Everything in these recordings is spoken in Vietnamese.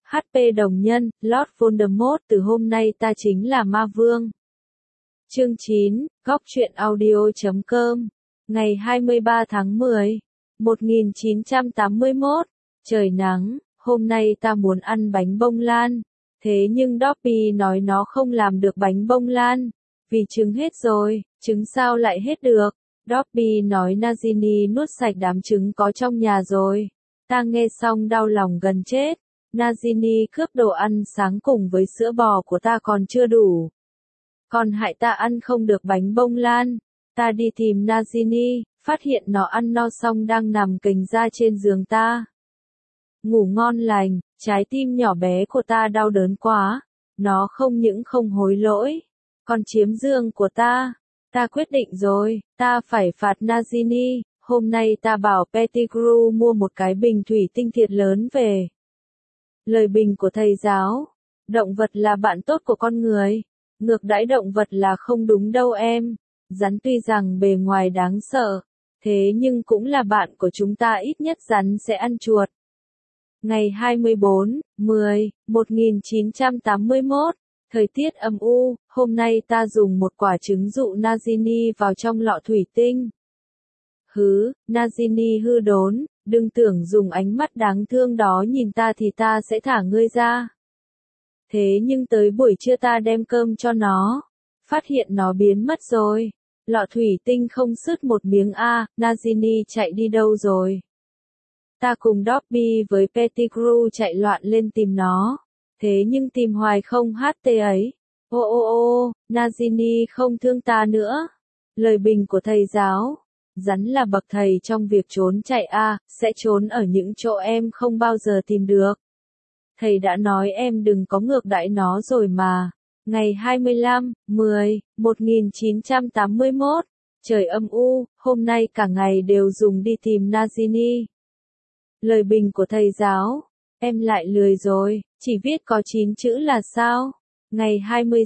HP đồng nhân, Lord Voldemort, từ hôm nay ta chính là ma vương. Chương 9, Góc truyện audio.com. Ngày 23 tháng 10, 1981. Trời nắng, hôm nay ta muốn ăn bánh bông lan. Thế nhưng Dobby nói nó không làm được bánh bông lan, vì trứng hết rồi. Trứng sao lại hết được? Dobby nói Nagini nuốt sạch đám trứng có trong nhà rồi. Ta nghe xong đau lòng gần chết. Nagini cướp đồ ăn sáng cùng với sữa bò của ta còn chưa đủ, còn hại ta ăn không được bánh bông lan. Ta đi tìm Nagini, phát hiện nó ăn no xong đang nằm kềnh ra trên giường ta. Ngủ ngon lành, trái tim nhỏ bé của ta đau đớn quá. Nó không những không hối lỗi, còn chiếm giường của ta. Ta quyết định rồi, ta phải phạt Nagini. Hôm nay ta bảo Pettigrew mua một cái bình thủy tinh thiệt lớn về. Lời bình của thầy giáo. Động vật là bạn tốt của con người. Ngược đãi động vật là không đúng đâu em. Rắn tuy rằng bề ngoài đáng sợ, thế nhưng cũng là bạn của chúng ta, ít nhất rắn sẽ ăn chuột. Ngày 24/10/1981, thời tiết âm u, hôm nay ta dùng một quả trứng dụ Nagini vào trong lọ thủy tinh. Hứ, Nagini hư đốn, đừng tưởng dùng ánh mắt đáng thương đó nhìn ta thì ta sẽ thả ngươi ra. Thế nhưng tới buổi trưa ta đem cơm cho nó, phát hiện nó biến mất rồi. Lọ thủy tinh không sứt một miếng a, Nagini chạy đi đâu rồi? Ta cùng Dobby với Pettigrew chạy loạn lên tìm nó, thế nhưng tìm hoài không HT ấy. Ô ô ô, Nagini không thương ta nữa. Lời bình của thầy giáo. Rắn là bậc thầy trong việc trốn chạy a, sẽ trốn ở những chỗ em không bao giờ tìm được. Thầy đã nói em đừng có ngược đãi nó rồi mà. Ngày 25/10/1981, trời âm u, hôm nay cả ngày đều dùng đi tìm Nagini. Lời bình của thầy giáo. Em lại lười rồi, chỉ viết có 9 chữ là sao? Ngày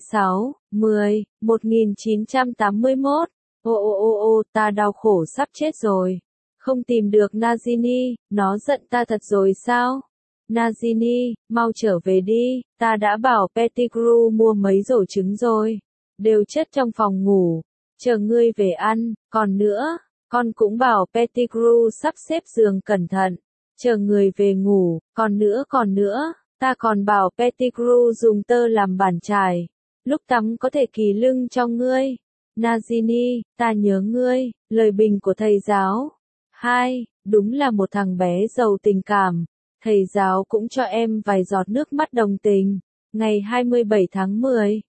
26/10/1981. Ô ô ô ô, ta đau khổ sắp chết rồi. Không tìm được Nagini, nó giận ta thật rồi sao? Nagini, mau trở về đi, ta đã bảo Pettigrew mua mấy rổ trứng rồi. Đều chất trong phòng ngủ, chờ ngươi về ăn, còn nữa, con cũng bảo Pettigrew sắp xếp giường cẩn thận, chờ người về ngủ, còn nữa, ta còn bảo Pettigrew dùng tơ làm bàn chải, lúc tắm có thể kỳ lưng cho ngươi. Nagini, ta nhớ ngươi, lời bình của thầy giáo. 2. Đúng là một thằng bé giàu tình cảm. Thầy giáo cũng cho em vài giọt nước mắt đồng tình. Ngày 27 tháng 10,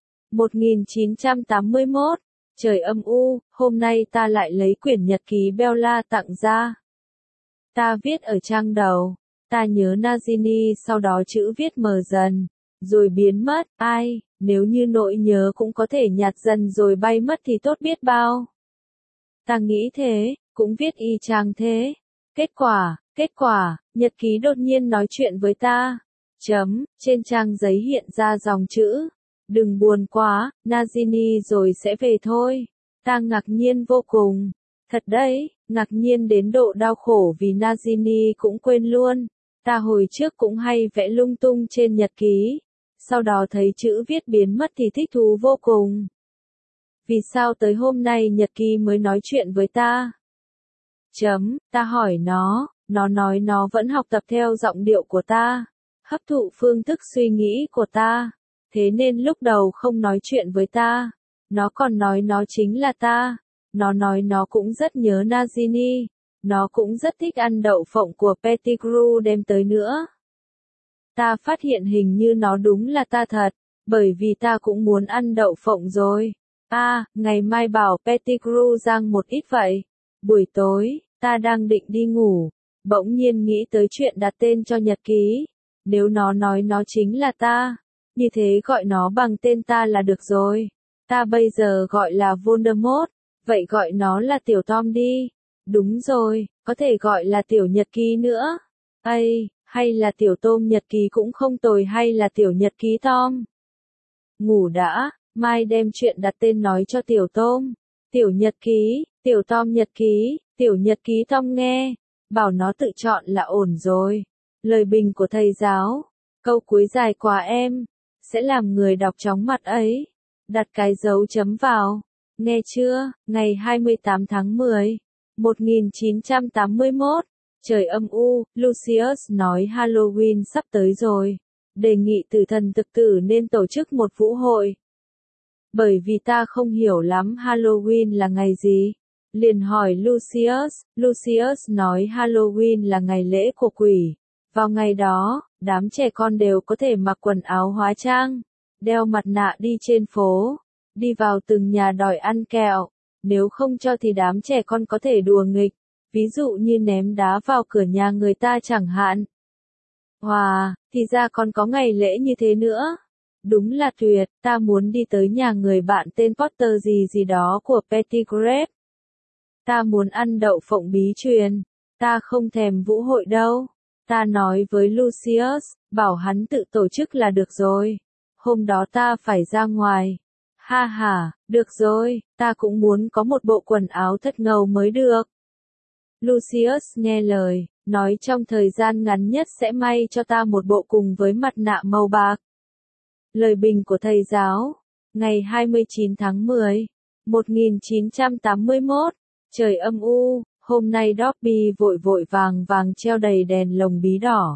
1981. Trời âm u, hôm nay ta lại lấy quyển nhật ký Bella tặng ra. Ta viết ở trang đầu. Ta nhớ Nagini, sau đó chữ viết mờ dần, rồi biến mất. Ai, nếu như nỗi nhớ cũng có thể nhạt dần rồi bay mất thì tốt biết bao. Ta nghĩ thế, cũng viết y chang thế. Kết quả, nhật ký đột nhiên nói chuyện với ta. Trên trang giấy hiện ra dòng chữ. Đừng buồn quá, Nagini rồi sẽ về thôi. Ta ngạc nhiên vô cùng. Thật đấy, ngạc nhiên đến độ đau khổ vì Nagini cũng quên luôn. Ta hồi trước cũng hay vẽ lung tung trên nhật ký. Sau đó thấy chữ viết biến mất thì thích thú vô cùng. Vì sao tới hôm nay nhật ký mới nói chuyện với ta? Ta hỏi nó nói nó vẫn học tập theo giọng điệu của ta, hấp thụ phương thức suy nghĩ của ta, thế nên lúc đầu không nói chuyện với ta. Nó còn nói nó chính là ta. Nó nói nó cũng rất nhớ Nagini, nó cũng rất thích ăn đậu phộng của Pettigrew đem tới nữa. Ta phát hiện hình như nó đúng là ta thật, bởi vì ta cũng muốn ăn đậu phộng rồi. Ngày mai bảo Pettigrew rang một ít vậy. Buổi tối, ta đang định đi ngủ, bỗng nhiên nghĩ tới chuyện đặt tên cho nhật ký. Nếu nó nói nó chính là ta, như thế gọi nó bằng tên ta là được rồi. Ta bây giờ gọi là Voldemort, vậy gọi nó là Tiểu Tom đi. Đúng rồi, có thể gọi là Tiểu Nhật Ký nữa. Hay là Tiểu Tôm Nhật Ký cũng không tồi, hay là Tiểu Nhật Ký Tom. Ngủ đã, mai đem chuyện đặt tên nói cho Tiểu Tôm, Tiểu Nhật Ký, Tiểu Tom Nhật Ký, Tiểu Nhật Ký Tom nghe. Bảo nó tự chọn là ổn rồi. Lời bình của thầy giáo. Câu cuối dài quá em, sẽ làm người đọc chóng mặt ấy. Đặt cái dấu chấm vào. Nghe chưa? Ngày 28 tháng 10, 1981, trời âm u, Lucius nói Halloween sắp tới rồi. Đề nghị tử thần thực tử nên tổ chức một vũ hội. Bởi vì ta không hiểu lắm Halloween là ngày gì. Liền hỏi Lucius, Lucius nói Halloween là ngày lễ của quỷ. Vào ngày đó, đám trẻ con đều có thể mặc quần áo hóa trang, đeo mặt nạ đi trên phố, đi vào từng nhà đòi ăn kẹo, nếu không cho thì đám trẻ con có thể đùa nghịch, ví dụ như ném đá vào cửa nhà người ta chẳng hạn. Wow, thì ra còn có ngày lễ như thế nữa. Đúng là tuyệt, ta muốn đi tới nhà người bạn tên Potter gì gì đó của Pettigrew. Ta muốn ăn đậu phộng bí truyền, ta không thèm vũ hội đâu. Ta nói với Lucius, bảo hắn tự tổ chức là được rồi. Hôm đó ta phải ra ngoài. Ha ha, được rồi, ta cũng muốn có một bộ quần áo thất ngầu mới được. Lucius nghe lời, nói trong thời gian ngắn nhất sẽ may cho ta một bộ cùng với mặt nạ màu bạc. Lời bình của thầy giáo, ngày 29 tháng 10, 1981, trời âm u, hôm nay Dobby vội vội vàng vàng treo đầy đèn lồng bí đỏ.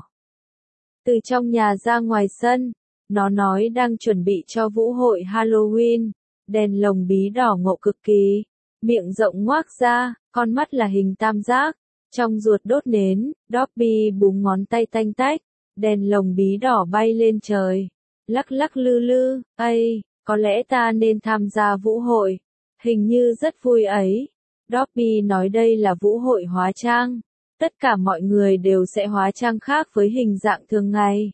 Từ trong nhà ra ngoài sân, nó nói đang chuẩn bị cho vũ hội Halloween, đèn lồng bí đỏ ngộ cực kỳ, miệng rộng ngoác ra, con mắt là hình tam giác, trong ruột đốt nến, Dobby búng ngón tay tanh tách, đèn lồng bí đỏ bay lên trời, lắc lắc lư lư, ây, có lẽ ta nên tham gia vũ hội, hình như rất vui ấy. Dobby nói đây là vũ hội hóa trang, tất cả mọi người đều sẽ hóa trang khác với hình dạng thường ngày.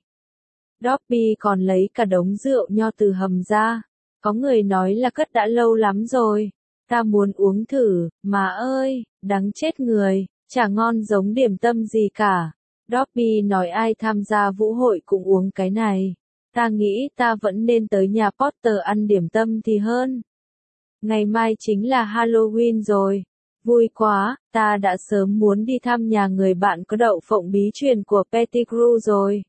Dobby còn lấy cả đống rượu nho từ hầm ra, có người nói là cất đã lâu lắm rồi, ta muốn uống thử, mà ơi, đắng chết người, chả ngon giống điểm tâm gì cả. Dobby nói ai tham gia vũ hội cũng uống cái này, ta nghĩ ta vẫn nên tới nhà Potter ăn điểm tâm thì hơn. Ngày mai chính là Halloween rồi. Vui quá, ta đã sớm muốn đi thăm nhà người bạn có đậu phộng bí truyền của Pettigrew rồi.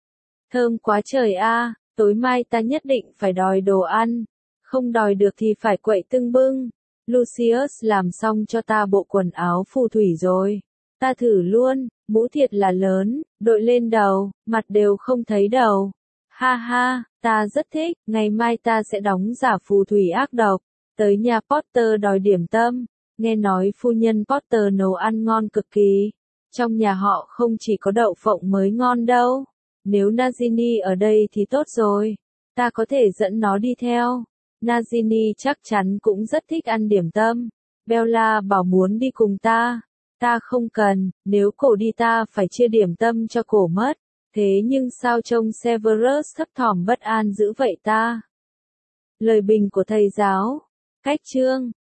Thơm quá trời a, tối mai ta nhất định phải đòi đồ ăn. Không đòi được thì phải quậy tưng bưng. Lucius làm xong cho ta bộ quần áo phù thủy rồi. Ta thử luôn, mũ thiệt là lớn, đội lên đầu, mặt đều không thấy đầu. Ha ha, ta rất thích, ngày mai ta sẽ đóng giả phù thủy ác độc. Tới nhà Potter đòi điểm tâm. Nghe nói phu nhân Potter nấu ăn ngon cực kỳ. Trong nhà họ không chỉ có đậu phộng mới ngon đâu. Nếu Nagini ở đây thì tốt rồi. Ta có thể dẫn nó đi theo. Nagini chắc chắn cũng rất thích ăn điểm tâm. Bella bảo muốn đi cùng ta. Ta không cần, nếu cổ đi ta phải chia điểm tâm cho cổ mất. Thế nhưng sao trông Severus thấp thỏm bất an dữ vậy ta? Lời bình của thầy giáo. Cách chương